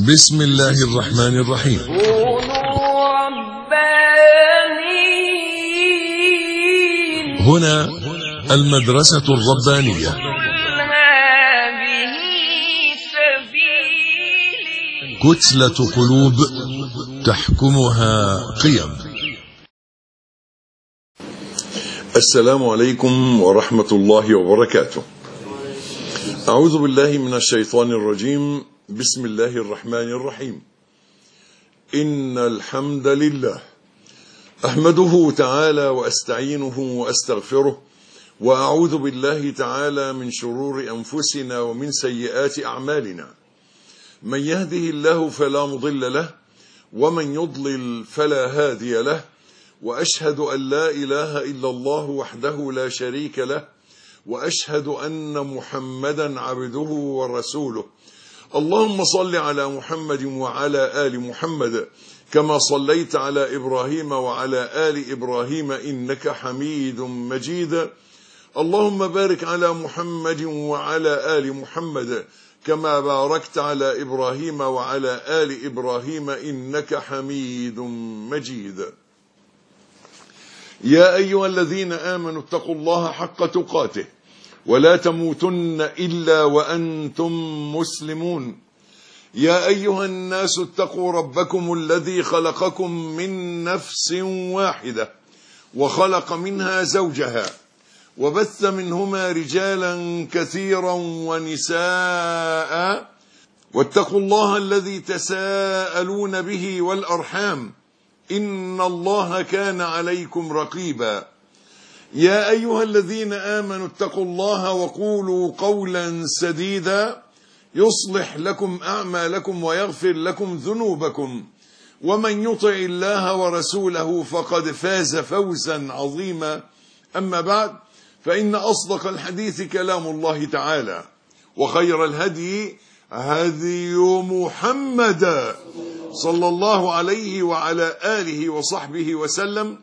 بسم الله الرحمن الرحيم. كونوا ربانيين. هنا المدرسة الربانية. هذه سبيلي. كتلة قلوب تحكمها قيم. السلام عليكم ورحمة الله وبركاته. أعوذ بالله من الشيطان الرجيم. بسم الله الرحمن الرحيم. إن الحمد لله أحمده تعالى وأستعينه وأستغفره، وأعوذ بالله تعالى من شرور أنفسنا ومن سيئات أعمالنا. من يهده الله فلا مضل له، ومن يضلل فلا هادي له، وأشهد أن لا إله إلا الله وحده لا شريك له، وأشهد أن محمدا عبده ورسوله. اللهم صل على محمد وعلى آل محمد كما صليت على إبراهيم وعلى آل إبراهيم إنك حميد مجيد. اللهم بارك على محمد وعلى آل محمد كما باركت على إبراهيم وعلى آل إبراهيم إنك حميد مجيد. يا أيها الذين آمنوا اتقوا الله حق تقاته ولا تموتن إلا وأنتم مسلمون. يا أيها الناس اتقوا ربكم الذي خلقكم من نفس واحدة وخلق منها زوجها وبث منهما رجالا كثيرا ونساء، واتقوا الله الذي تساءلون به والأرحام إن الله كان عليكم رقيبا. يا أيها الذين آمنوا اتقوا الله وقولوا قولا سديدا يصلح لكم أعمالكم ويغفر لكم ذنوبكم، ومن يطع الله ورسوله فقد فاز فوزا عظيما. أما بعد، فإن أصدق الحديث كلام الله تعالى، وخير الهدي هدي محمد صلى الله عليه وعلى آله وصحبه وسلم.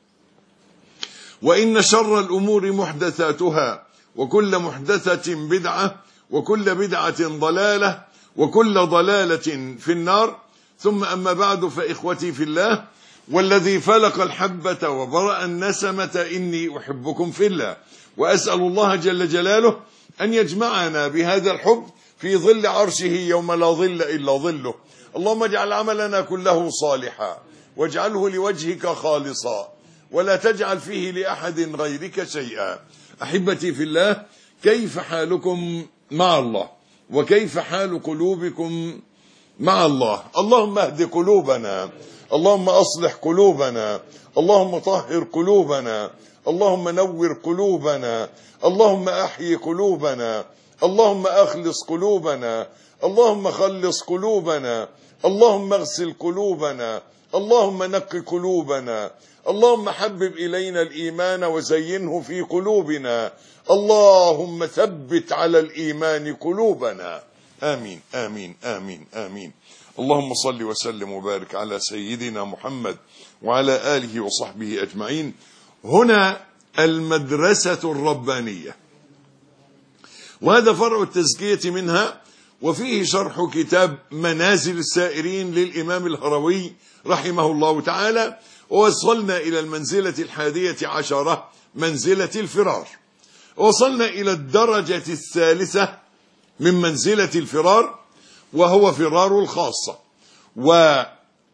وإن شر الأمور محدثاتها، وكل محدثة بدعة، وكل بدعة ضلالة، وكل ضلالة في النار. ثم أما بعد، فإخوتي في الله، والذي فلق الحبة وبرأ النسمة إني أحبكم في الله، وأسأل الله جل جلاله أن يجمعنا بهذا الحب في ظل عرشه يوم لا ظل إلا ظله. اللهم اجعل عملنا كله صالحا، واجعله لوجهك خالصا، ولا تجعل فيه لأحد غيرك شيئا. أحبتي في الله، كيف حالكم مع الله؟ وكيف حال قلوبكم مع الله؟ اللهم اهد قلوبنا، اللهم أصلح قلوبنا، اللهم طهر قلوبنا، اللهم نور قلوبنا، اللهم أحيي قلوبنا، اللهم أخلص قلوبنا، اللهم خلص قلوبنا، اللهم اغسل قلوبنا، اللهم نق قلوبنا، اللهم حبب إلينا الإيمان وزينه في قلوبنا، اللهم ثبت على الإيمان قلوبنا. آمين آمين آمين آمين. اللهم صل وسلم وبارك على سيدنا محمد وعلى آله وصحبه أجمعين. هنا المدرسة الربانية، وهذا فرع التزكية منها، وفيه شرح كتاب منازل السائرين للإمام الهروي رحمه الله تعالى. ووصلنا إلى المنزلة 11، منزلة الفرار. وصلنا إلى الدرجة 3 من منزلة الفرار، وهو فرار الخاصة. وكانت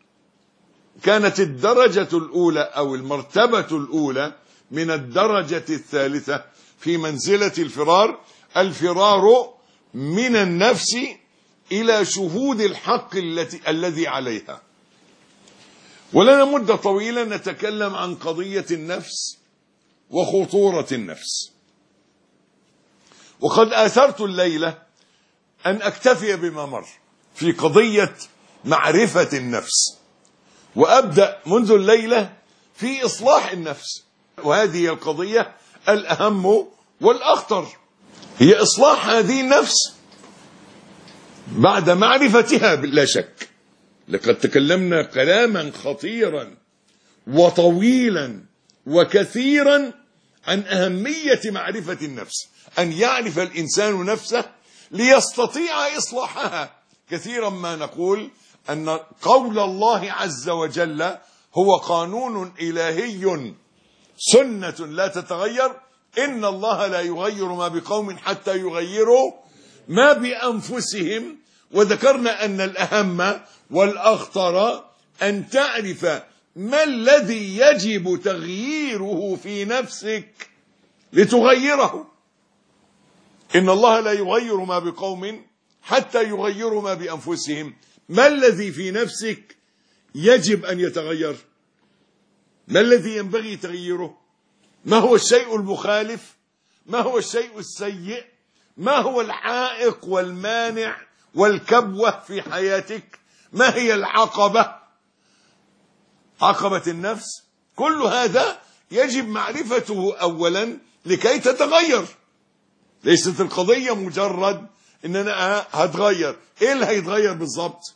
الدرجة الأولى أو المرتبة الأولى من الدرجة 3 في منزلة الفرار، الفرار من النفس إلى شهود الحق الذي عليها. ولنا مدة طويلة نتكلم عن قضية النفس وخطورة النفس، وقد آثرت الليلة أن أكتفي بما مر في قضية معرفة النفس، وأبدأ منذ الليلة في إصلاح النفس. وهذه القضية الأهم والأخطر، هي إصلاح هذه النفس بعد معرفتها بلا شك. لقد تكلمنا كلاما خطيرا وطويلا وكثيرا عن أهمية معرفة النفس، أن يعرف الإنسان نفسه ليستطيع إصلاحها. كثيرا ما نقول أن قول الله عز وجل هو قانون إلهي سنة لا تتغير. إن الله لا يغير ما بقوم حتى يغيروا ما بأنفسهم. وذكرنا أن الأهم والأخطر أن تعرف ما الذي يجب تغييره في نفسك لتغيره. إن الله لا يغير ما بقوم حتى يغيروا ما بأنفسهم. ما الذي في نفسك يجب أن يتغير؟ ما الذي ينبغي تغييره؟ ما هو الشيء المخالف؟ ما هو الشيء السيء؟ ما هو العائق والمانع والكبوة في حياتك؟ ما هي العقبة؟ عقبة النفس. كل هذا يجب معرفته أولا لكي تتغير. ليست القضية مجرد إن أنا هتغير. إيه اللي هيتغير بالضبط؟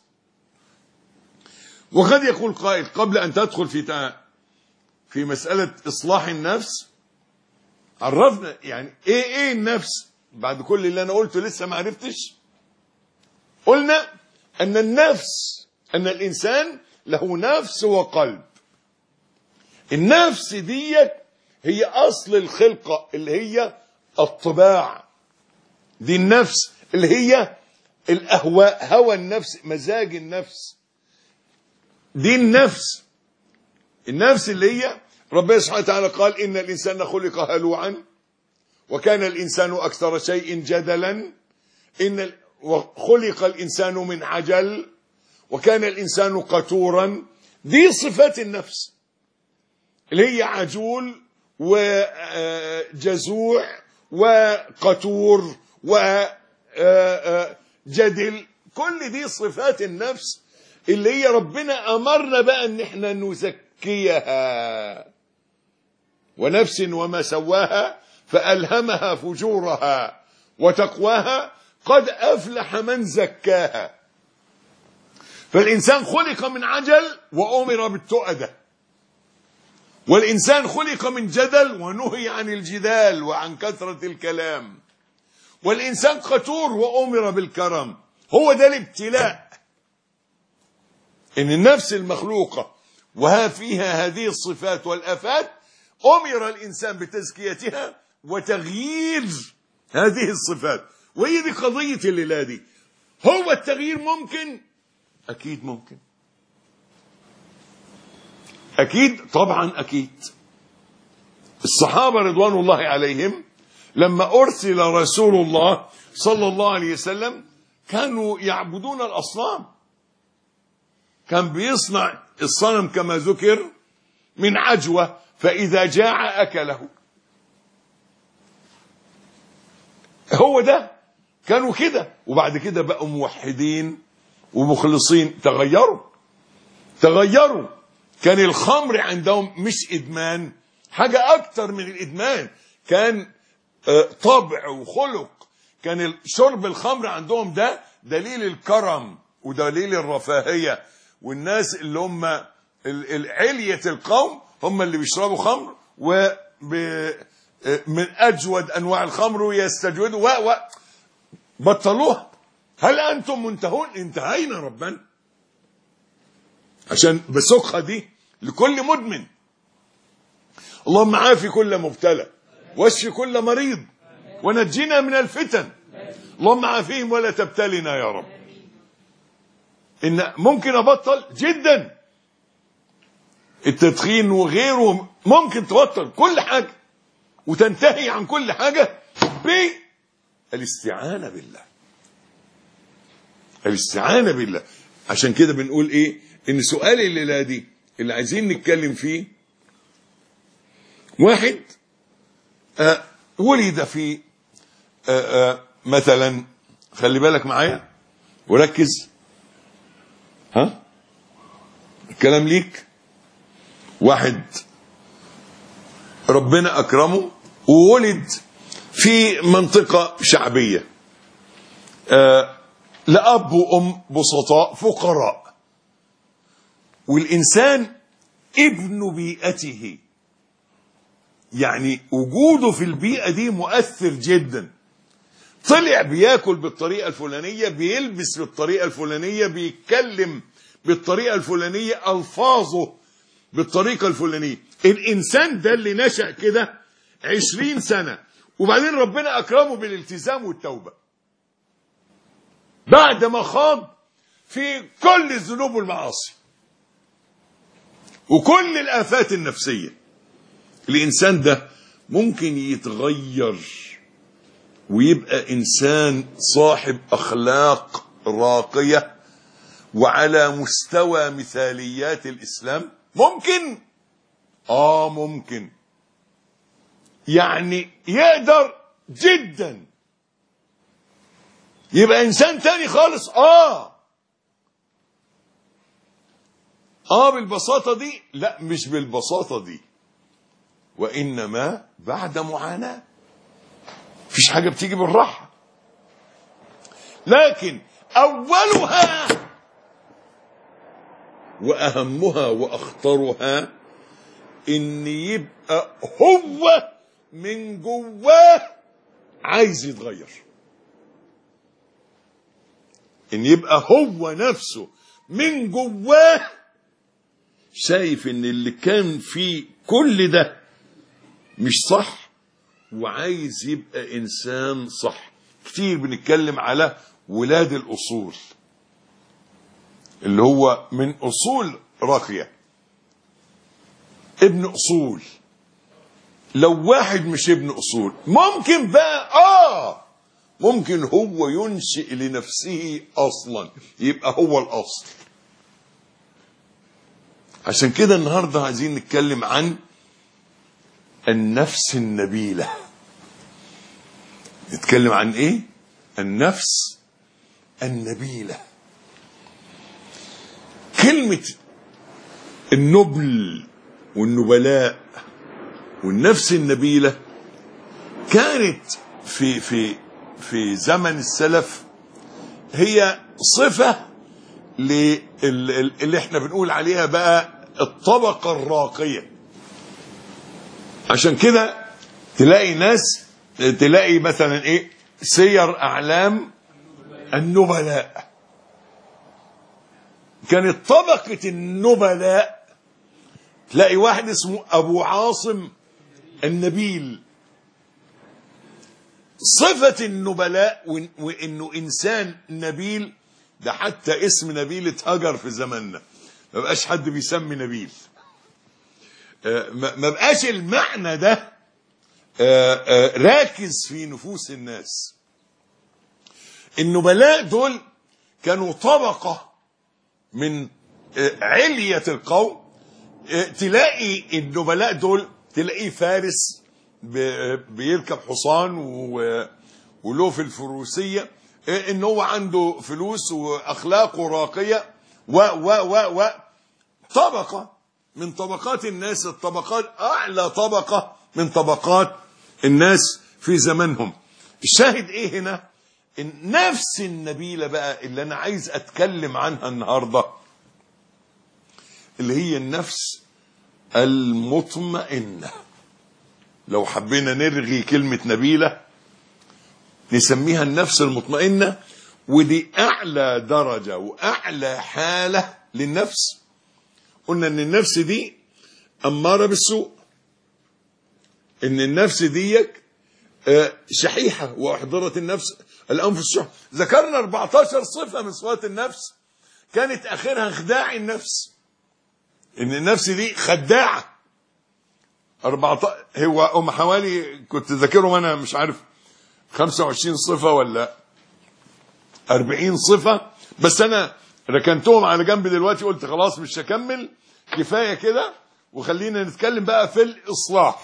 وقد يقول قائل قبل أن تدخل في مسألة إصلاح النفس، عرفنا يعني إيه النفس. بعد كل اللي أنا قلته لسه ما عرفتش. قلنا أن النفس، أن الإنسان له نفس وقلب. النفس دي هي أصل الخلقة، اللي هي الطباع. دي النفس اللي هي الأهواء، هوى النفس، مزاج النفس. دي النفس اللي هي ربنا سبحانه وتعالى قال إن الإنسان خلق هلوعا وكان الإنسان أكثر شيء جدلا. وخلق الإنسان من عجل وكان الإنسان قتورا. دي صفات النفس اللي هي عجول وجزوع وقتور وجدل. كل دي صفات النفس اللي هي ربنا أمرنا بقى ان احنا نزكيها. ونفس وما سواها فألهمها فجورها وتقواها قد أفلح من زكاها. فالإنسان خلق من عجل وأمر بالتؤدة، والإنسان خلق من جدل ونهي عن الجدال وعن كثرة الكلام، والإنسان قتور وأمر بالكرم. هو ده الابتلاء، إن النفس المخلوقة وها فيها هذه الصفات والآفات أمر الإنسان بتزكيتها وتغيير هذه الصفات. وهي دي قضية الليلة دي. هو التغيير ممكن؟ أكيد ممكن، أكيد طبعا أكيد. الصحابة رضوان الله عليهم لما أرسل رسول الله صلى الله عليه وسلم كانوا يعبدون الأصنام. كان بيصنع الصنم كما ذكر من عجوة، فإذا جاع أكله. هو ده، كانوا كده. وبعد كده بقوا موحدين ومخلصين. تغيروا. كان الخمر عندهم مش إدمان، حاجة أكتر من الإدمان، كان طبع وخلق. كان شرب الخمر عندهم ده دليل الكرم ودليل الرفاهية. والناس اللي هم علية القوم هم اللي بيشربوا خمر من أجود أنواع الخمر ويستجودوا بطلوها. هل أنتم منتهون؟ انتهينا ربنا، عشان بسوقها دي لكل مدمن. اللهم عافي كل مبتلى واشف كل مريض ونجينا من الفتن. اللهم عافيهم ولا تبتلنا يا رب. إن ممكن أبطل جدا التدخين وغيره، ممكن تبطل كل حاجة وتنتهي عن كل حاجة بالاستعانة بالله. الاستعانة بالله. عشان كده بنقول ايه؟ ان سؤال الليلة دي اللي عايزين نتكلم فيه، واحد ولد في مثلا، خلي بالك معايا وركز، الكلام ليك. واحد ربنا أكرمه وولد في منطقة شعبية، لأب وأم بسطاء فقراء، والإنسان ابن بيئته، يعني وجوده في البيئة دي مؤثر جدا. طلع بياكل بالطريقة الفلانية، بيلبس بالطريقة الفلانية، بيتكلم بالطريقة الفلانية، ألفاظه بالطريقة الفلانية. الإنسان ده اللي نشأ كده 20 سنة، وبعدين ربنا أكرمه بالالتزام والتوبة بعد ما خاض في كل الذنوب والمعاصي وكل الآفات النفسية. الإنسان ده ممكن يتغير ويبقى إنسان صاحب أخلاق راقية وعلى مستوى مثاليات الإسلام. ممكن ممكن، يعني يقدر جدا يبقى إنسان تاني خالص. بالبساطة دي؟ لا، مش بالبساطة دي، وإنما بعد معاناة. مفيش حاجة بتيجي بالراحة، لكن أولها وأهمها وأخطرها إن يبقى هو من جواه عايز يتغير، إن يبقى هو نفسه من جواه شايف إن اللي كان فيه كل ده مش صح وعايز يبقى إنسان صح. كتير بنتكلم على ولاد الأصول، اللي هو من أصول راقية، ابن أصول. لو واحد مش ابن أصول ممكن بقى ممكن هو ينشئ لنفسه أصلا، يبقى هو الأصل. عشان كده النهاردة عايزين نتكلم عن النفس النبيلة. نتكلم عن ايه؟ النفس النبيلة. كلمة النبل والنبلاء والنفس النبيلة كانت في زمن السلف هي صفة اللي احنا بنقول عليها بقى الطبقة الراقية. عشان كده تلاقي مثلا ايه؟ سير اعلام النبلاء. كانت طبقة النبلاء تلاقي واحد اسمه ابو عاصم النبيل. صفة النبلاء وانه انسان نبيل، ده حتى اسم نبيل اتهجر في زماننا، ما بقاش حد بيسمي نبيل، ما بقاش المعنى ده راكز في نفوس الناس. النبلاء دول كانوا طبقة من علية القوم. تلاقي النبلاء دول تلاقيه فارس بيركب حصان وله في الفروسية، ان هو عنده فلوس واخلاقه راقية و طبقة من طبقات الناس، الطبقات اعلى طبقة من طبقات الناس في زمانهم. الشاهد ايه هنا؟ النفس النبيلة بقى اللي انا عايز اتكلم عنها النهاردة، اللي هي النفس المطمئنة. لو حبينا نرغي كلمة نبيلة نسميها النفس المطمئنة، ودي اعلى درجة واعلى حالة للنفس. قلنا ان النفس دي امارة بالسوء، ان النفس دي شحيحة، واحضرت النفس الانفس الشح. ذكرنا 14 صفة من صفات النفس كانت اخرها خداع النفس، ان النفس دي خداعة. 14 هو حوالي، كنت ذاكرهم انا مش عارف 25 صفة ولا 40 صفة، بس انا ركنتهم على جنب دلوقتي، قلت خلاص مش هكمل، كفاية كده، وخلينا نتكلم بقى في الإصلاح.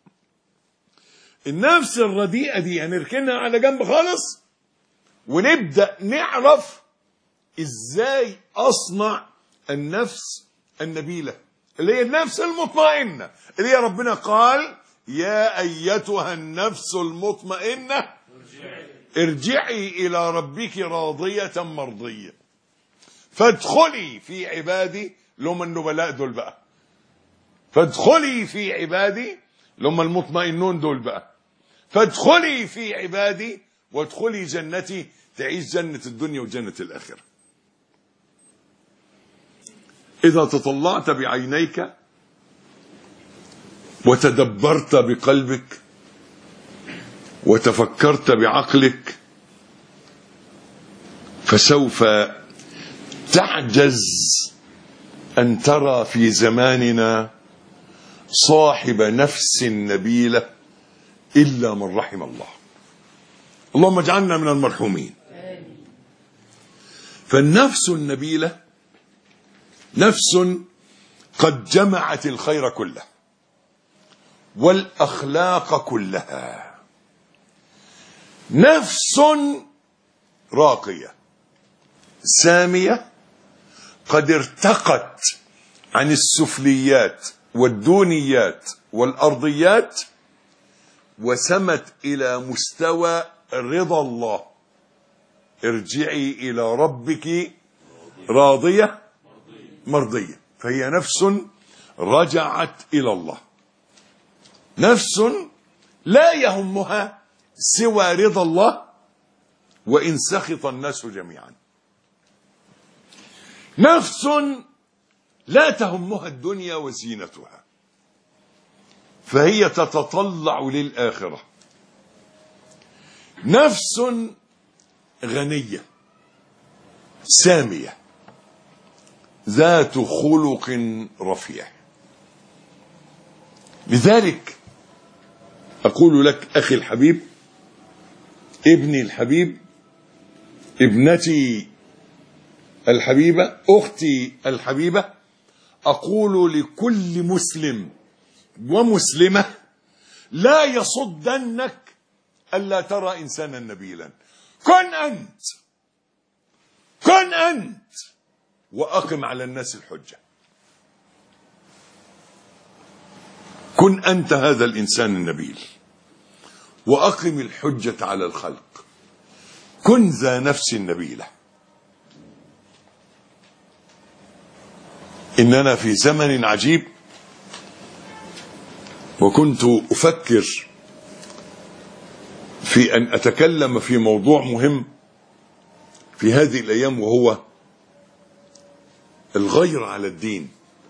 النفس الرديئة دي هنركنها على جنب خالص، ونبدأ نعرف ازاي أصنع النفس النبيلة، اللي هي النفس المطمئنة، اللي هي ربنا قال يا أيتها النفس المطمئنة ارجعي إلى ربك راضية مرضية فادخلي في عبادي. لهم النبلاء دول بقى، فادخلي في عبادي. لهم المطمئنون دول بقى، فادخلي في عبادي وادخلي جنتي، تعيش جنة الدنيا وجنة الآخرة. إذا تطلعت بعينيك وتدبرت بقلبك وتفكرت بعقلك فسوف تعجز أن ترى في زماننا صاحب نفس نبيلة إلا من رحم الله. اللهم اجعلنا من المرحومين. فالنفس النبيلة نفس قد جمعت الخير كله والأخلاق كلها، نفس راقية سامية قد ارتقت عن السفليات والدونيات والأرضيات وسمت إلى مستوى رضا الله. ارجعي إلى ربك راضية مرضية. فهي نفس رجعت إلى الله، نفس لا يهمها سوى رضا الله وإن سخط الناس جميعا، نفس لا تهمها الدنيا وزينتها، فهي تتطلع للآخرة، نفس غنية سامية ذات خلق رفيع. لذلك أقول لك أخي الحبيب، ابني الحبيب، ابنتي الحبيبة، أختي الحبيبة، أقول لكل مسلم ومسلمة لا يصدنك ألا ترى إنسانا نبيلا. كن أنت وأقم على الناس الحجة. كن أنت هذا الإنسان النبيل وأقم الحجة على الخلق. كن ذا نفس نبيلة. إننا في زمن عجيب، وكنت أفكر في أن أتكلم في موضوع مهم في هذه الأيام، وهو الغير على الدين.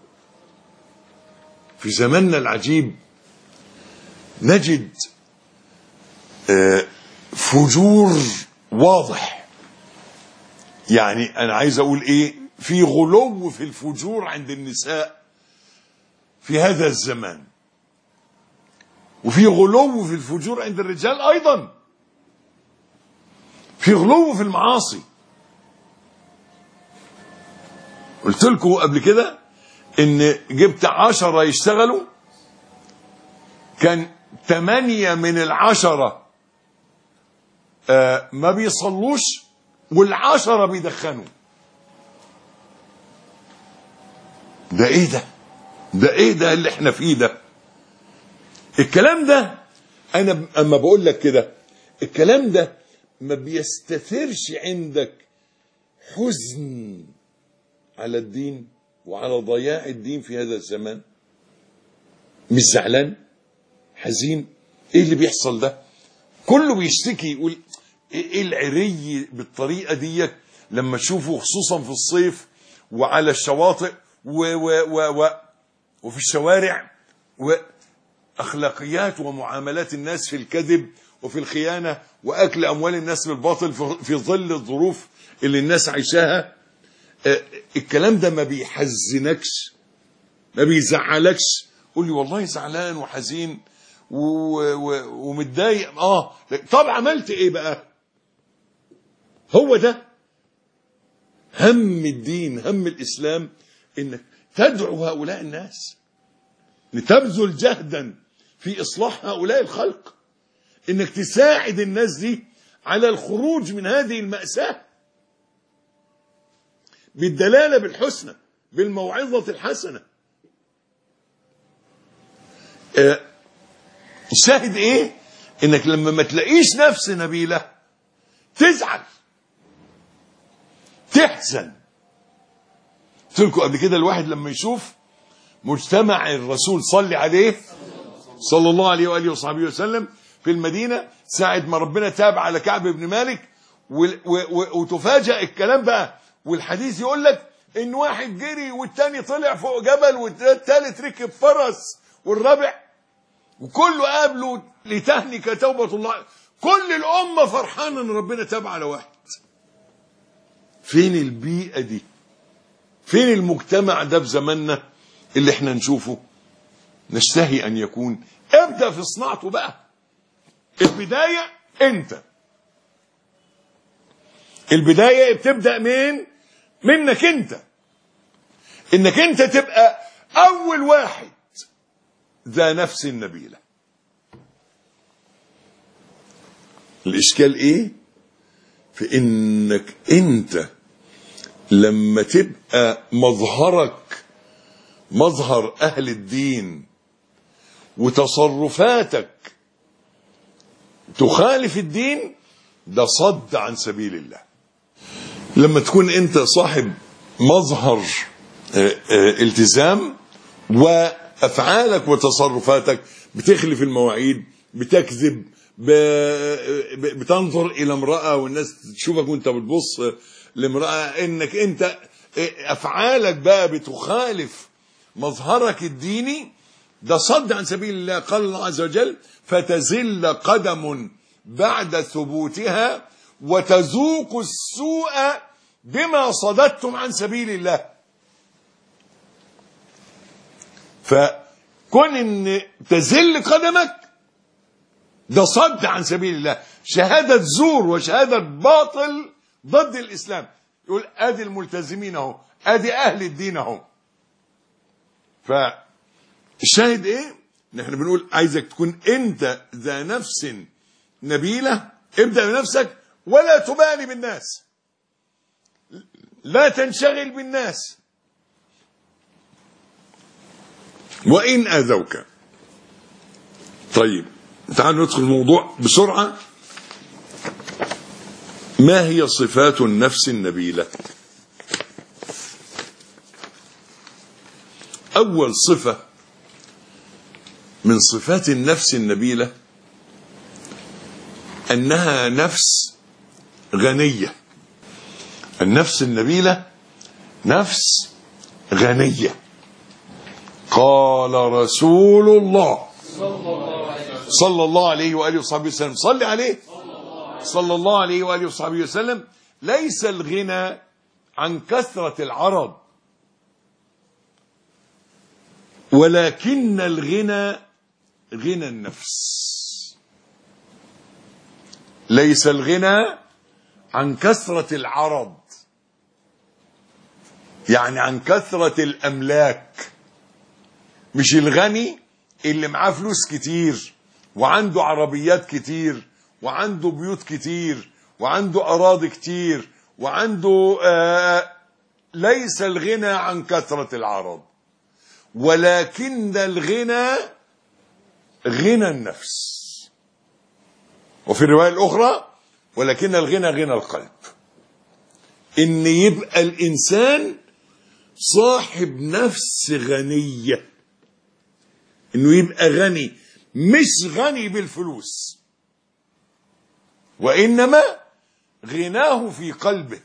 في زماننا العجيب نجد فجور واضح. يعني أنا عايز أقول إيه، في غلو في الفجور عند النساء في هذا الزمان، وفي غلو في الفجور عند الرجال أيضا، في غلو في المعاصي. قلت لكم قبل كده إن جبت 10 يشتغلوا، كان 8 من 10 ما بيصلوش، وال10 بيدخنوا. ده ايه ده؟ ده ايه ده اللي احنا فيه ده؟ الكلام ده انا اما بقول لك كده، الكلام ده ما بيستثيرش عندك حزن على الدين وعلى ضياع الدين في هذا الزمان؟ مش زعلان؟ حزين؟ ايه اللي بيحصل ده؟ كله بيشتكي يقول ايه العري بالطريقه دي لما تشوفه، خصوصا في الصيف وعلى الشواطئ وفي الشوارع، واخلاقيات ومعاملات الناس في الكذب وفي الخيانه واكل اموال الناس بالباطل في ظل الظروف اللي الناس عايشاها. الكلام ده ما بيحزنكش؟ ما بيزعلكش؟ قول لي والله زعلان وحزين ومتضايق. طب عملت ايه بقى؟ هو ده هم الدين، هم الاسلام، انك تدعو هؤلاء الناس، لتبذل جهدا في اصلاح هؤلاء الخلق، انك تساعد الناس دي على الخروج من هذه المأساة بالدلالة بالحسنى، بالموعظة الحسنة. الشاهد ايه؟ انك لما ما تلاقيش نفس نبيلة تزعل، تحزن. قلت لكم قبل كده، الواحد لما يشوف مجتمع الرسول صلى عليه صلى الله عليه وآله وصحبه وسلم في المدينة ساعة ما ربنا تاب على كعب بن مالك، وتفاجأ الكلام بقى، والحديث يقول لك ان واحد جري والتاني طلع فوق جبل والتالت ركب فرس والرابع، وكله قابله لتهنك توبة الله. كل الأمة فرحانة ان ربنا تاب على واحد. فين البيئة دي؟ فين المجتمع ده في زماننا اللي احنا نشوفه نشتهي ان يكون؟ ابدأ في صناعته بقى. البداية انت، البداية بتبدأ منك انت، انك انت تبقى اول واحد ذا نفس نبيلة. الاشكال ايه؟ في انك انت لما تبقى مظهرك مظهر اهل الدين وتصرفاتك تخالف الدين، ده صد عن سبيل الله. لما تكون انت صاحب مظهر التزام وافعالك وتصرفاتك بتخلف المواعيد، بتكذب، بتنظر الى امرأة والناس تشوفك وانت بتبص لامرأة، انك انت افعالك بقى بتخالف مظهرك الديني، ده صد عن سبيل الله. قال الله عز وجل: فتزل قدم بعد ثبوتها وتذوق السوء بما صددتم عن سبيل الله. فكون ان تزل قدمك ده صد عن سبيل الله، شهادة زور وشهادة باطل ضد الإسلام. يقول ادي الملتزمين اهو، ادي اهل الدين اهو. فالشاهد ايه؟ نحن بنقول عايزك تكون انت ذا نفس نبيلة. ابدأ بنفسك ولا تبالي بالناس، لا تنشغل بالناس وإن أذوك. طيب تعالوا ندخل الموضوع بسرعة. ما هي صفات النفس النبيلة؟ أول صفة من صفات النفس النبيلة أنها نفس غنية. النفس النبيلة نفس غنية. قال رسول الله صلى الله عليه وآله وصحبه وسلم، صلي عليه صلى الله عليه وآله وصحبه وسلم: ليس الغنى عن كثرة العرض، ولكن الغنى غنى النفس. ليس الغنى عن كثرة العرض، يعني عن كثرة الأملاك. مش الغني اللي معاه فلوس كتير وعنده عربيات كتير وعنده بيوت كتير وعنده أراضي كتير وعنده ليس الغنى عن كثرة العرض، ولكن الغنى غنى النفس. وفي الرواية الأخرى: ولكن الغنى غنى القلب. إن يبقى الإنسان صاحب نفس غنية، إنه يبقى غني، مش غني بالفلوس، وإنما غناه في قلبه،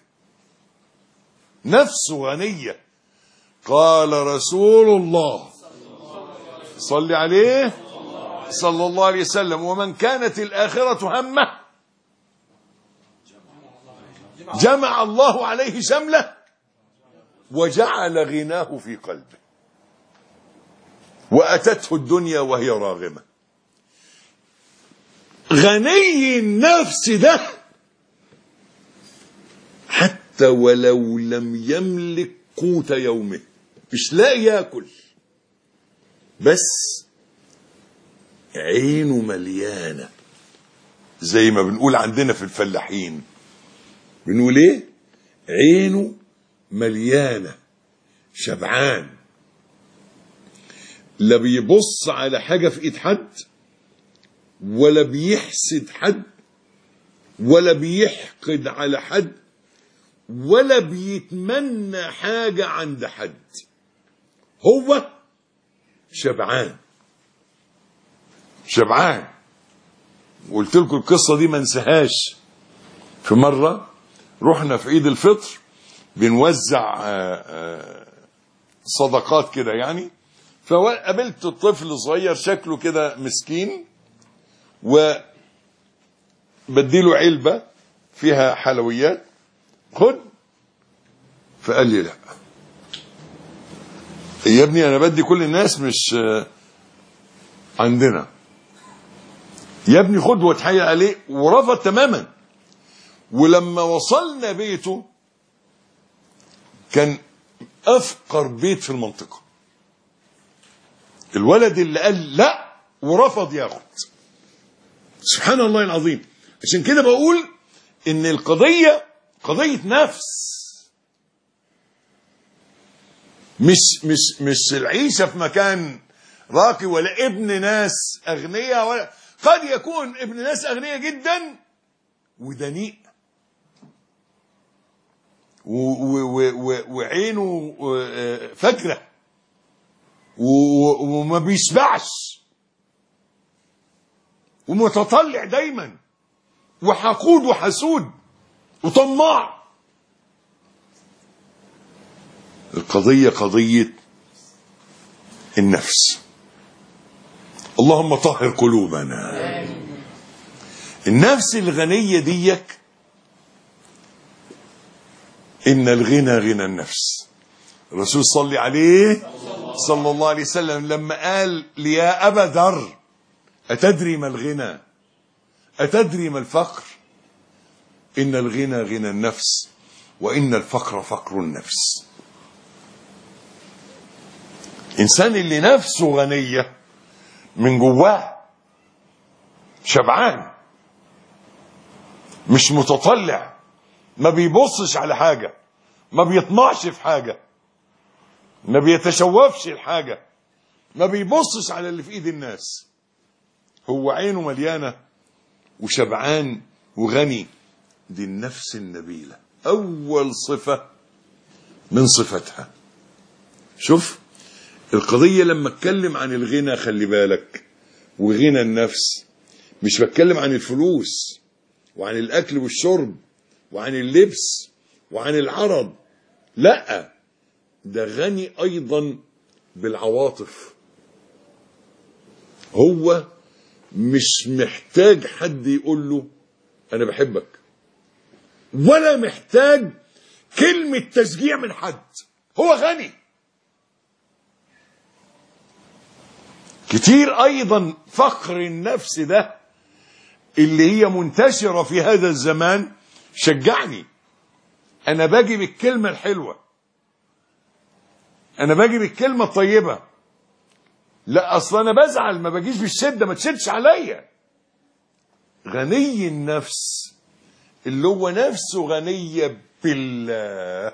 نفسه غنية. قال رسول الله صلى عليه صلى الله عليه وسلم: ومن كانت الآخرة همه جمع الله عليه شمله وجعل غناه في قلبه، وأتته الدنيا وهي راغمة. غني النفس ده حتى ولو لم يملك قوت يومه، مش لاقي ياكل، بس عينه مليانة. زي ما بنقول عندنا في الفلاحين، بنقول ايه؟ عينه مليانة، شبعان، لا بيبص على حاجة في ايد حد، ولا بيحسد حد، ولا بيحقد على حد، ولا بيتمنى حاجة عند حد. هو شبعان، شبعان. وقلت لكم القصة دي ما انساهاش. في مرة رحنا في عيد الفطر بنوزع صدقات كده يعني، فقابلت طفل صغير شكله كده مسكين، وبديله علبة فيها حلويات، خد. فقال لي لا يا ابني انا بدي كل الناس، مش عندنا يا ابني، خد. واتحايل عليه ورفض تماما. ولما وصلنا بيته كان افقر بيت في المنطقة، الولد اللي قال لا ورفض ياخد. سبحان الله العظيم. عشان كده بقول ان القضية قضية نفس، مش العيشة في مكان راقي ولا ابن ناس اغنياء، ولا قد يكون ابن ناس اغنياء جدا ودنيء وعينه فجرة وما بيشبعش ومتطلع دايما وحقود وحسود وطماع. القضية قضية النفس. اللهم طهر قلوبنا. النفس الغنية ديك، إن الغنى غنى النفس. الرسول صلى عليه صلى الله عليه وسلم لما قال لي يا أبا ذر أتدري ما الغنى؟ أتدري ما الفقر؟ إن الغنى غنى النفس وإن الفقر فقر النفس. إنسان اللي نفسه غنية من جواه، شبعان، مش متطلع، ما بيبصش على حاجة، ما بيطمعش في حاجة، ما بيتشوفش الحاجة، ما بيبصش على اللي في ايد الناس، هو عينه مليانة وشبعان وغني. دي النفس النبيلة، أول صفة من صفتها. شوف القضية لما اتكلم عن الغنى، خلي بالك، وغنى النفس، مش بتكلم عن الفلوس وعن الأكل والشرب وعن اللبس وعن العرض، لا، ده غني أيضا بالعواطف. هو مش محتاج حد يقول له أنا بحبك، ولا محتاج كلمة تشجيع من حد، هو غني. كتير أيضا فقر النفس ده اللي هي منتشرة في هذا الزمان. شجعني، أنا باجي بالكلمة الحلوة، أنا باجي بالكلمة الطيبة، لا أصلا أنا بزعل، ما باجيش بالشدة، ما تشدش عليا. غني النفس اللي هو نفسه غنية بالله.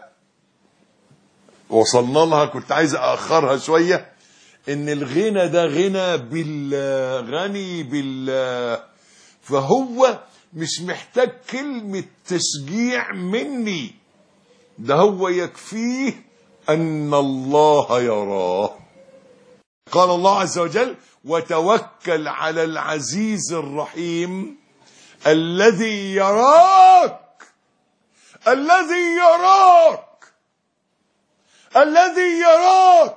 وصلنا لها، كنت عايز أأخرها شوية، إن الغنى ده غنى بالله، غني بالله، فهو مش محتاج كلمة تشجيع مني، ده هو يكفيه أن الله يراه. قال الله عز وجل وتوكل على العزيز الرحيم الذي يراك، الذي يراك، الذي يراك.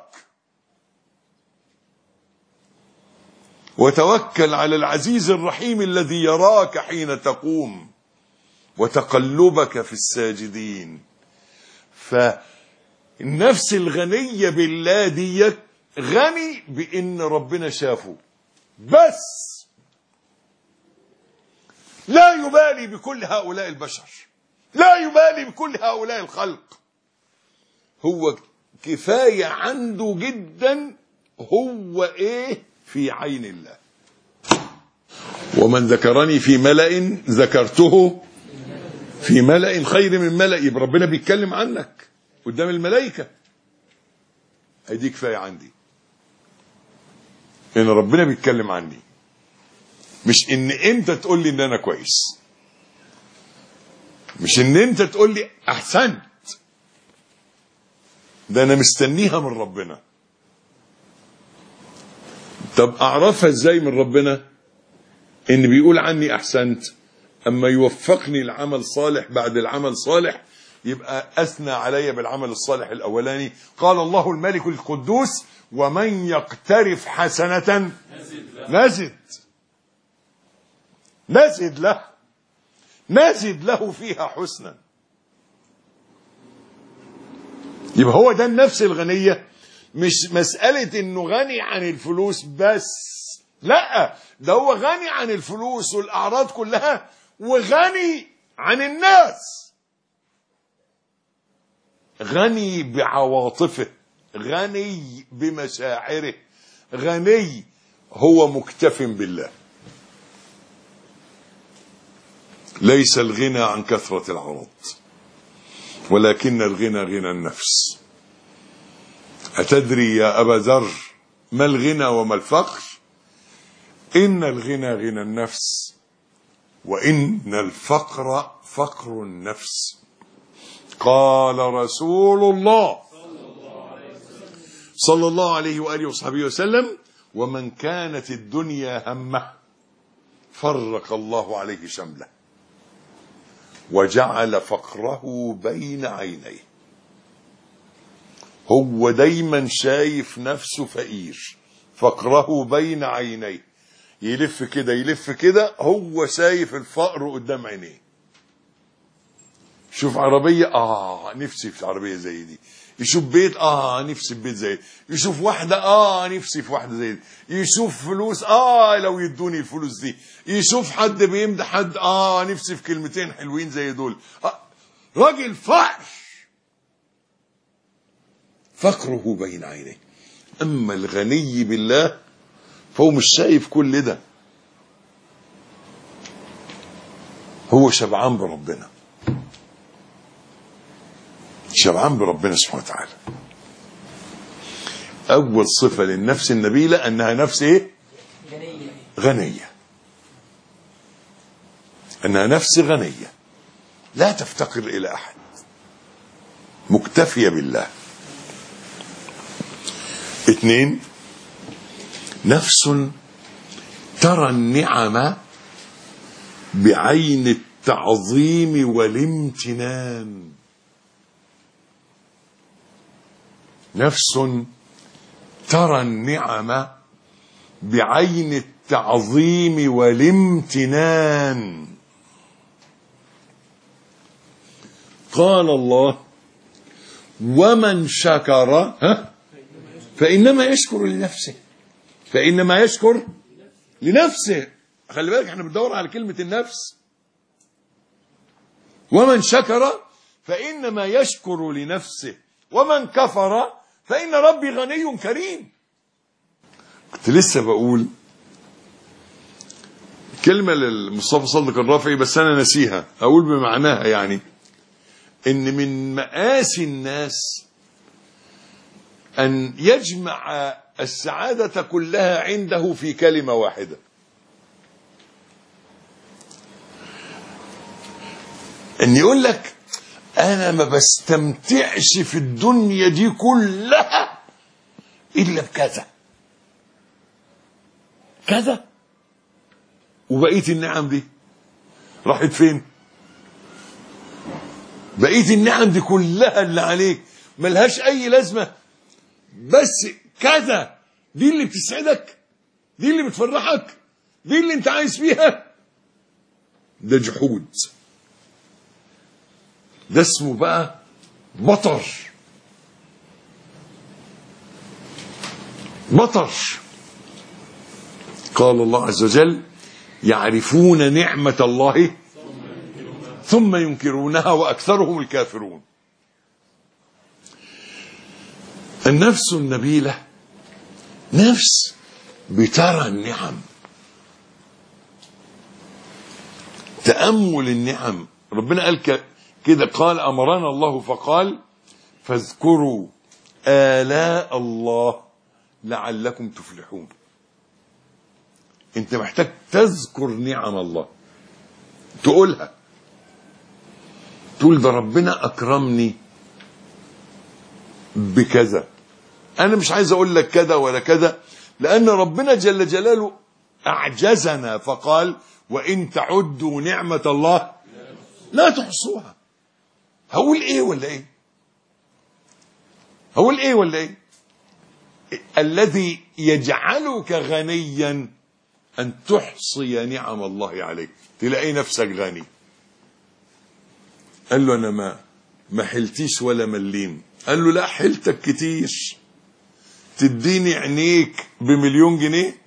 وتوكل على العزيز الرحيم الذي يراك حين تقوم وتقلبك في الساجدين. فالنفس الغنية بالله دي غني بإن ربنا شافه بس، لا يبالي بكل هؤلاء البشر، لا يبالي بكل هؤلاء الخلق، هو كفاية عنده جدا هو ايه في عين الله. ومن ذكرني في ملأ ذكرته في ملأ خير من ملأ. يبقى ربنا بيتكلم عنك قدام الملائكة، هدي كفاية عندي ان ربنا بيتكلم عني، مش ان انت تقول لي ان انا كويس، مش ان انت تقول لي احسنت، ده انا مستنيها من ربنا. طب اعرفها ازاي من ربنا؟ إن بيقول عني أحسنت، أما يوفقني العمل صالح بعد العمل صالح يبقى أثنى علي بالعمل الصالح الأولاني. قال الله الملك القدوس ومن يقترف حسنة نزد له فيها حسنا. يبقى هو ده النفس الغنية، مش مسألة انه غني عن الفلوس بس، لا، ده هو غني عن الفلوس والأعراض كلها، وغني عن الناس، غني بعواطفه، غني بمشاعره، غني هو مكتف بالله. ليس الغنى عن كثرة العروض، ولكن الغنى غنى النفس. أتدري يا أبا ذر ما الغنى وما الفقر؟ إن الغنى غنى النفس، وإن الفقر فقر النفس. قال رسول الله صلى الله عليه وآله وصحبه وسلم ومن كانت الدنيا همه فرق الله عليه شمله وجعل فقره بين عينيه. هو دايما شايف نفسه فقير، فقره بين عينيه، يلف كده يلف كده، هو شايف الفقر قدام عينيه. يشوف عربية نفسي في عربية زي دي، يشوف بيت نفسي في بيت زي دي، يشوف واحدة نفسي في واحدة زي دي، يشوف فلوس لو يدوني الفلوس دي، يشوف حد بيمدح حد نفسي في كلمتين حلوين زي دول. راجل فقره بين عينيه. اما الغني بالله فهو مش شايف كل ده، هو شبعان بربنا، شبعان بربنا سبحانه وتعالى. اول صفة للنفس النبيلة انها نفس ايه؟ غنية. انها نفس غنية لا تفتقر الى احد، مكتفية بالله. 2 نفس ترى النعم بعين التعظيم والامتنان. نفس ترى النعم بعين التعظيم والامتنان. قال الله ومن شكر فإنما يشكر لنفسه، فإنما يشكر لنفسه. خلي بالك احنا بندور على كلمة النفس. ومن شكر فإنما يشكر لنفسه ومن كفر فإن ربي غني كريم. كنت لسه بقول كلمة للمصطفى صدق الرافعي بس أنا نسيها، أقول بمعناها، يعني إن من مآسي الناس أن يجمع السعادة كلها عنده في كلمة واحدة. أن يقول لك أنا ما بستمتعش في الدنيا دي كلها إلا بكذا كذا، وبقية النعم دي راحت فين؟ بقية النعم دي كلها اللي عليك ملهاش أي لازمة، بس كذا دي اللي بتسعدك، دي اللي بتفرحك، دي اللي انت عايز فيها. ده جحود، ده اسمه بقى بطر. قال الله عز وجل يعرفون نعمة الله ثم ينكرونها وأكثرهم الكافرون. النفس النبيلة نفس بترى النعم، تأمل النعم. ربنا قال كده، قال أمرنا الله فقال فاذكروا آلاء الله لعلكم تفلحون. انت محتاج تذكر نعم الله، تقولها، تقول ده ربنا أكرمني بكذا. أنا مش عايز أقول لك كذا ولا كذا، لأن ربنا جل جلاله أعجزنا فقال وإن تعدوا نعمة الله لا تحصوها. هقول إيه ولا إيه؟ هقول إيه ولا إيه؟ الذي يجعلك غنيا أن تحصي نعم الله عليك، تلاقي نفسك غني. قال له أنا ما حلتيش ولا مليم. قال له لا، حلتك كتير. تديني عينيك ب1,000,000 جنيه،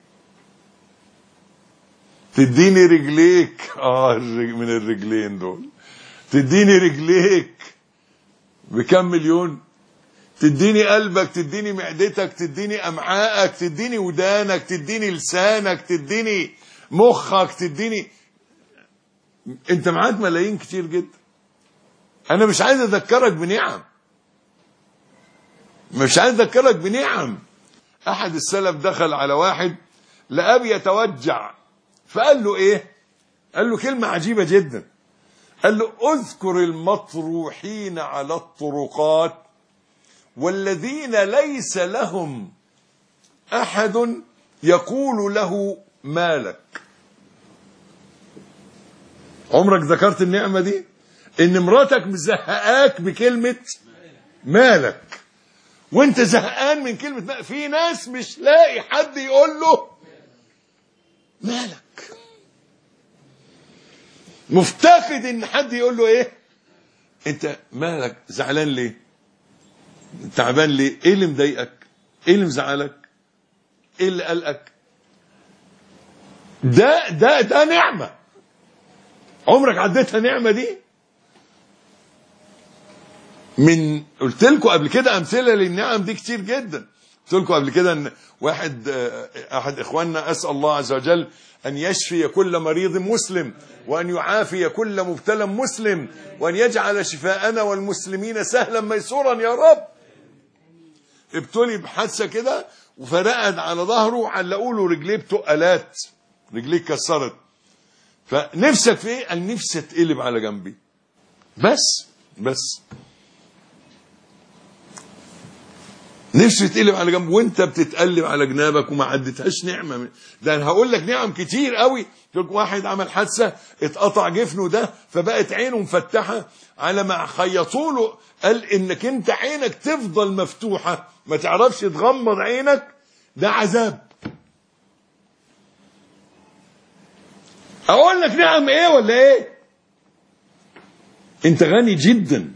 تديني رجليك من الرجلين دول، تديني رجليك بكم مليون، تديني قلبك، تديني معدتك، تديني أمعائك، تديني ودانك، تديني لسانك، تديني مخك، تديني. انت معاك ملايين كتير جدا. انا مش عايز اذكرك بنعم، مش عايز اذكرك بنعم. احد السلف دخل على واحد لقاه بيتوجع، فقال له ايه؟ قال له كلمة عجيبة جدا. قال له اذكر المطروحين على الطرقات والذين ليس لهم احد يقول له مالك. عمرك ذكرت النعمة دي؟ ان مراتك مزهقاك بكلمة مالك، وانت زهقان من كلمة مالك. في ناس مش لاقي حد يقول له مالك، مفتقد ان حد يقول له ايه انت مالك، زعلان ليه، تعبان ليه، ايه اللي مضايقك، ايه اللي مزعلك، ايه اللي قلقك. ده نعمة. عمرك عديتها نعمة دي؟ قلت لكم قبل كده امثله للنعم دي كتير جدا. قلت لكم قبل كده ان احد اخواننا اسال الله عز وجل ان يشفي كل مريض مسلم، وان يعافي كل مبتلى مسلم، وان يجعل شفاءنا والمسلمين سهلا ميسورا يا رب. ابتلي بحادثه كده وفرقد على ظهره، علقوا له رجليه بتقلات، رجليه اتكسرت. فنفسك في ايه؟ قال نفسي اتقلب على جنبي. بس نفسي تقلب على جنب، وانت بتتقلب على جنابك وما عدتهاش نعمه. ده انا هقول لك نعم كتير قوي. واحد عمل حادثه اتقطع جفنه ده، فبقت عينه مفتحه، على ما خيطوا له قال انك انت عينك تفضل مفتوحه ما تعرفش تغمض عينك، ده عذاب. اقول لك نعم ايه ولا ايه؟ انت غني جدا،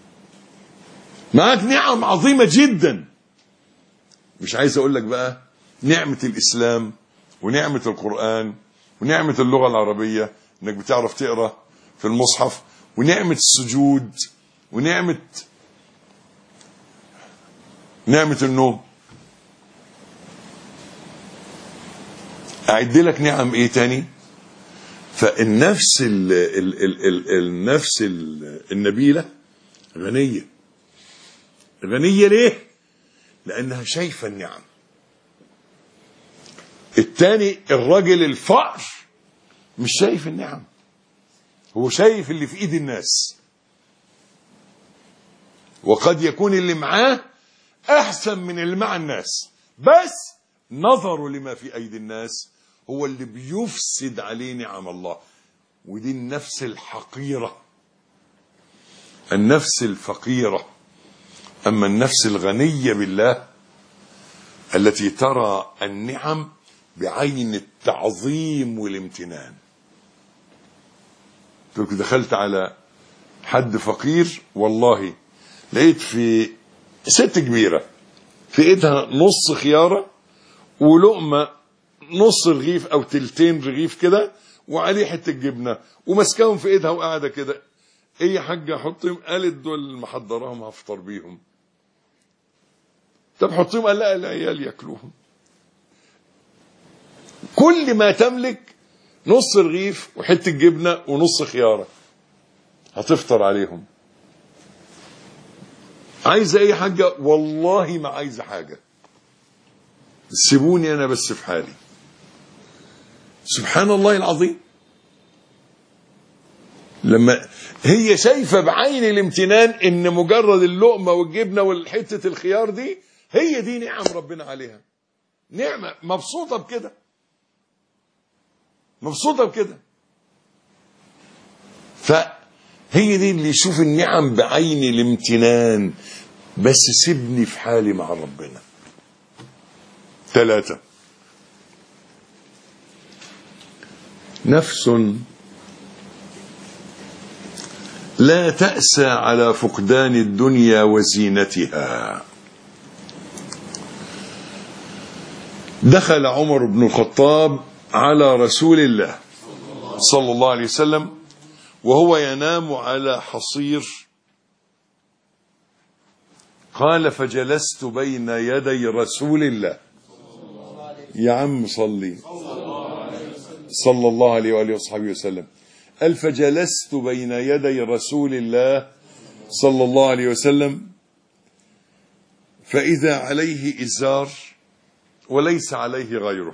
معاك نعم عظيمه جدا. مش عايز اقول لك بقى نعمة الاسلام ونعمة القرآن ونعمة اللغة العربية انك بتعرف تقرأ في المصحف، ونعمة السجود، ونعمة النوم. اعد لك نعم ايه تاني؟ فالنفس النفس النبيلة غنية. غنية ليه؟ لأنها شايفة النعم. التاني الراجل الفقر مش شايف النعم، هو شايف اللي في ايد الناس، وقد يكون اللي معاه احسن من اللي مع الناس، بس نظره لما في ايدي الناس هو اللي بيفسد عليه نعم الله. ودي النفس الحقيرة، النفس الفقيرة. أما النفس الغنية بالله التي ترى النعم بعين التعظيم والامتنان. دخلت على حد فقير والله، لقيت في ست كبيرة في ايدها نص خيارة ولقمة نص رغيف او تلتين رغيف كده، وعليه حتة جبنة، ومسكاهم في ايدها وقاعدة كده. ايه يا حاجة حطيهم؟ قالت دول محضراهم هفطر بيهم. طب حطيهم؟ قال لا العيال ياكلوهم. كل ما تملك نص رغيف وحتة جبنة ونص خيارة، هتفطر عليهم. عايزة ايه يا حاجة؟ والله ما عايزة حاجة، سيبوني انا بس في حالي. سبحان الله العظيم. لما هي شايفة بعين الامتنان ان مجرد اللقمة والجبنة والحتة الخيار دي هي دي نعم ربنا عليها، نعمة، مبسوطة بكده. مبسوطة بكده. فهي دي اللي يشوف النعم بعين الامتنان، بس سيبني في حالي مع ربنا. 3، نفس لا تأسى على فقدان الدنيا وزينتها. دخل عمر بن الخطاب على رسول الله صلى الله عليه وسلم وهو ينام على حصير، قال فجلست بين يدي رسول الله. يا عم صلي صلى الله عليه وآله وصحبه وسلم. قال فجلست بين يدي رسول الله صلى الله عليه وسلم فإذا عليه إزار وليس عليه غيره،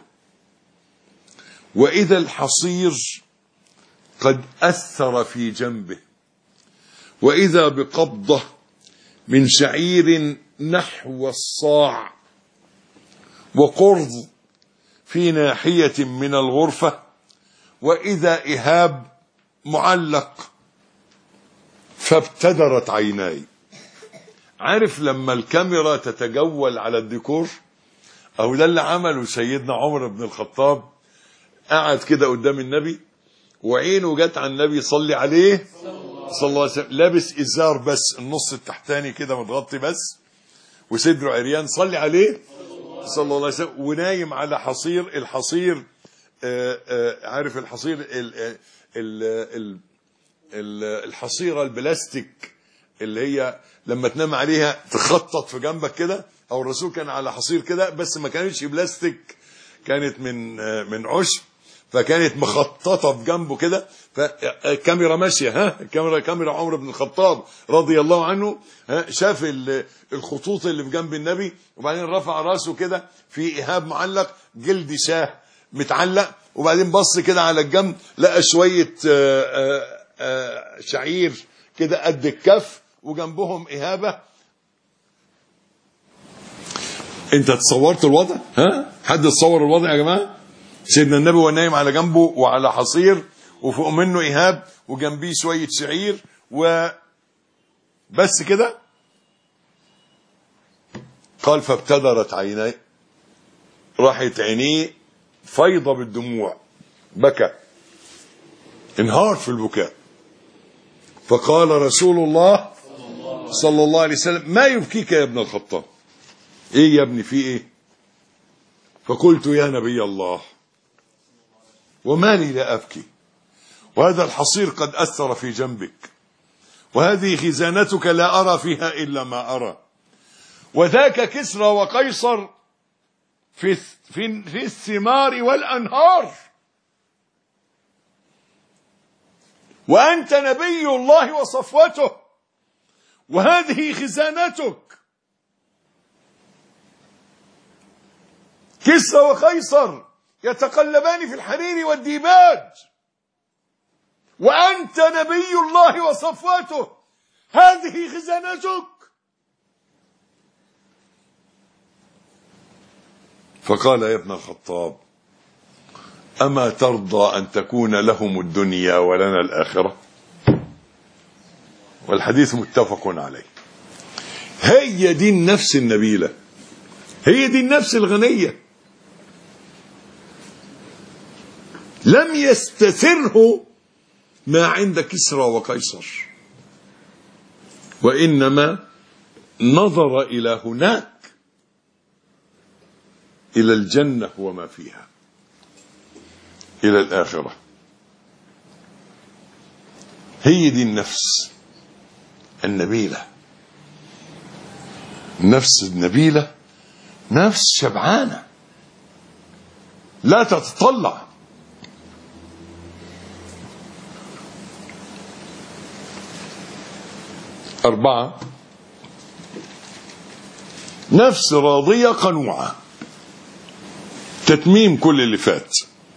وإذا الحصير قد أثر في جنبه، وإذا بقبضة من شعير نحو الصاع، وقرض في ناحية من الغرفة، وإذا إهاب معلق، فابتدرت عيناي. عارف لما الكاميرا تتجول على الديكور؟ أو ده اللي عمله سيدنا عمر بن الخطاب. قعد كده قدام النبي وعينه جت على النبي صلي عليه صلى الله عليه وسلم، لابس إزار بس النص التحتاني كده متغطي بس وصدره عريان، صلي عليه صلى الله عليه وسلم، ونايم على حصير. الحصير عارف الحصير الحصيرة البلاستيك اللي هي لما تنام عليها تخطط في جنبك كده، او الرسول كان على حصير كده بس ما كانتش بلاستيك، كانت من عشب، فكانت مخططة في جنبه كده. فالكاميرا ماشية، كاميرا عمر بن الخطاب رضي الله عنه، شاف الخطوط اللي في جنب النبي، وبعدين رفع راسه كده في إهاب معلق جلد شاه متعلق، وبعدين بص كده على الجنب لقى شوية شعير كده قد الكف وجنبهم إهابة. انت تصورت الوضع؟ حد تصور الوضع يا جماعة؟ سيدنا النبي وهو نايم على جنبه وعلى حصير وفوق منه إهاب وجنبيه شوية شعير وبس كده. قال فابتدرت عيني، راحت عينيه فيضة بالدموع، بكى، انهار في البكاء. فقال رسول الله صلى الله عليه وسلم ما يبكيك يا ابن الخطاب؟ ايه يا ابني في ايه؟ فقلت يا نبي الله وما لي لا أبكي، وهذا الحصير قد أثر في جنبك، وهذه خزانتك لا أرى فيها إلا ما أرى، وذاك كسرى وقيصر في الثمار والأنهار، وأنت نبي الله وصفوته، وهذه خزانتك. كسرى وقيصر يتقلبان في الحرير والديباج، وأنت نبي الله وصفوته، هذه خزانتك. فقال يا ابن الخطاب أما ترضى أن تكون لهم الدنيا ولنا الآخرة؟ والحديث متفق عليه. هي دي النفس النبيلة، هي دي النفس الغنية. لم يستثره ما عند كسرى وقيصر، وإنما نظر إلى هناك، إلى الجنة وما فيها، إلى الآخرة. هي دي النفس النبيلة. النفس النبيلة نفس شبعانة لا تتطلع. أربعة، نفس راضية قنوعة. تتميم كل اللي فات،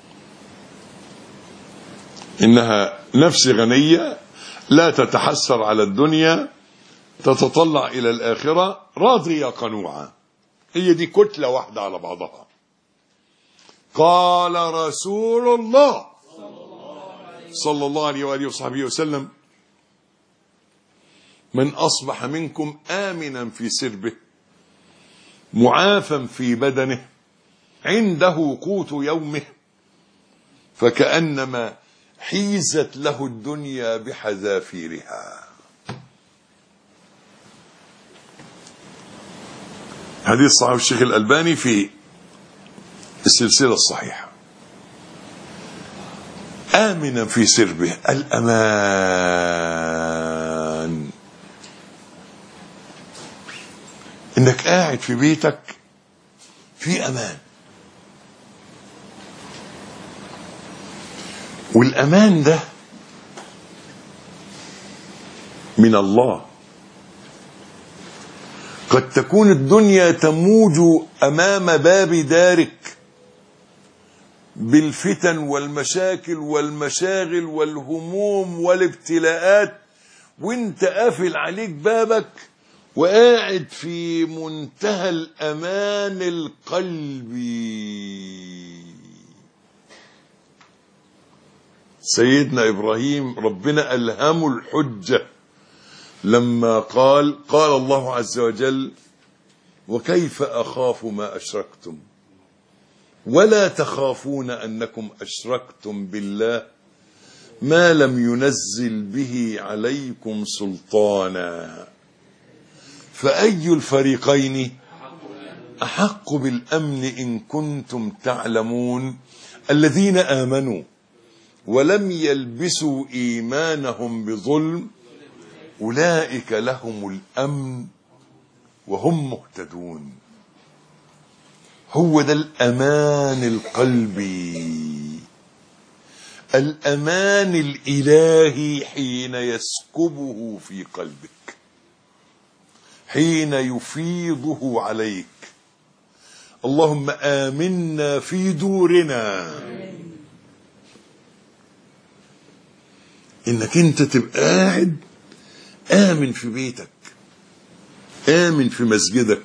إنها نفس غنية لا تتحسر على الدنيا، تتطلع إلى الآخرة، راضية قنوعة. هي دي كتلة واحدة على بعضها. قال رسول الله صلى الله عليه وآله وصحبه وسلم: من أصبح منكم آمنا في سربه معافا في بدنه عنده قوت يومه فكأنما حيزت له الدنيا بحذافيرها. حديث صحيح الشيخ الألباني في السلسلة الصحيحة. آمنا في سربه، الأمان، إنك قاعد في بيتك في أمان. والأمان ده من الله. قد تكون الدنيا تموج أمام باب دارك بالفتن والمشاكل والمشاغل والهموم والابتلاءات، وانت قافل عليك بابك وقاعد في منتهى الأمان القلبي. سيدنا إبراهيم ربنا ألهمه الحجة لما قال الله عز وجل: وكيف أخاف ما أشركتم ولا تخافون أنكم أشركتم بالله ما لم ينزل به عليكم سلطانا فأي الفريقين أحق بالأمن إن كنتم تعلمون الذين آمنوا ولم يلبسوا إيمانهم بظلم أولئك لهم الأمن وهم مهتدون. هو ده الأمان القلبي، الأمان الإلهي حين يسكبه في قلبك، حين يفيضه عليك. اللهم آمنا في دورنا. إنك أنت تبقى قاعد آمن في بيتك، آمن في مسجدك،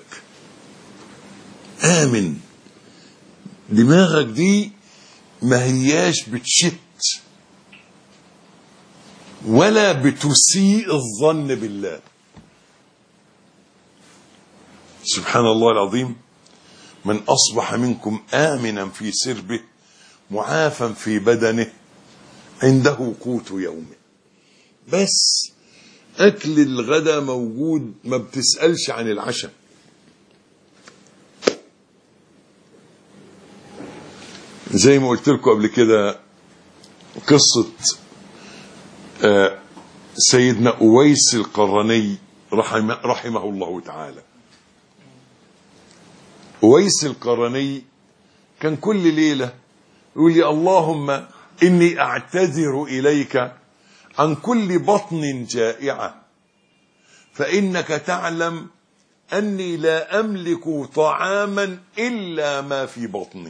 آمن. دماغك دي ما هياش بتشت ولا بتسيء الظن بالله. سبحان الله العظيم. من أصبح منكم آمنا في سربه معافا في بدنه عنده قوت يومه. بس أكل الغداء موجود، ما بتسألش عن العشاء. زي ما قلت لكم قبل كده قصة سيدنا أويس القرني رحمه الله تعالى. أويس القرني كان كل ليلة يقول لي: اللهم إني أعتذر إليك عن كل بطن جائعة فإنك تعلم أني لا أملك طعاما إلا ما في بطني.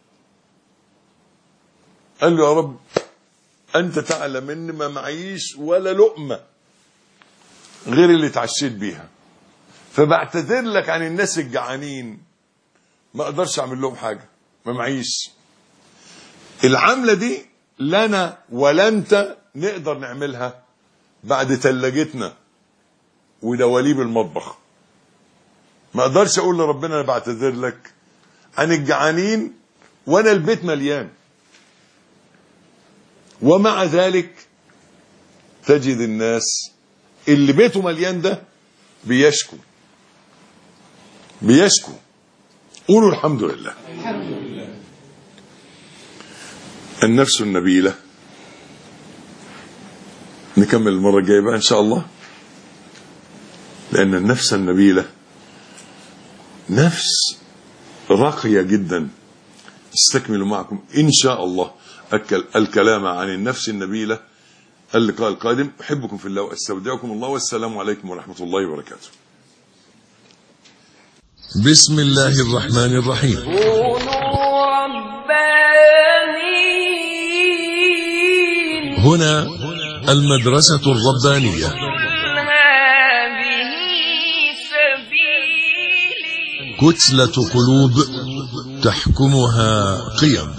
قال له: يا رب أنت تعلم أني ما معيش ولا لقمة غير اللي اتعشيت بيها، فبعتذر لك عن الناس الجعانين، ما أقدرش أعمل لهم حاجة، ما معيش. العملة دي لنا ولا أنت نقدر نعملها بعد تلاجتنا ودواليب المطبخ. ما أقدرش أقول لربنا أنا بعتذر لك عن الجعانين وأنا البيت مليان. ومع ذلك تجد الناس اللي بيته مليان ده بيشكو. قولوا الحمد لله. النفس النبيلة. نكمل المرة الجاية بقى إن شاء الله، لأن النفس النبيلة نفس راقية جدا. استكمل معكم إن شاء الله الكلام عن النفس النبيلة اللقاء القادم. أحبكم في الله وأستودعكم الله، والسلام عليكم ورحمة الله وبركاته. بسم الله الرحمن الرحيم. كونوا ربانيين. هنا المدرسة الربانية. هذه سبيلي. كتلة قلوب تحكمها قيم.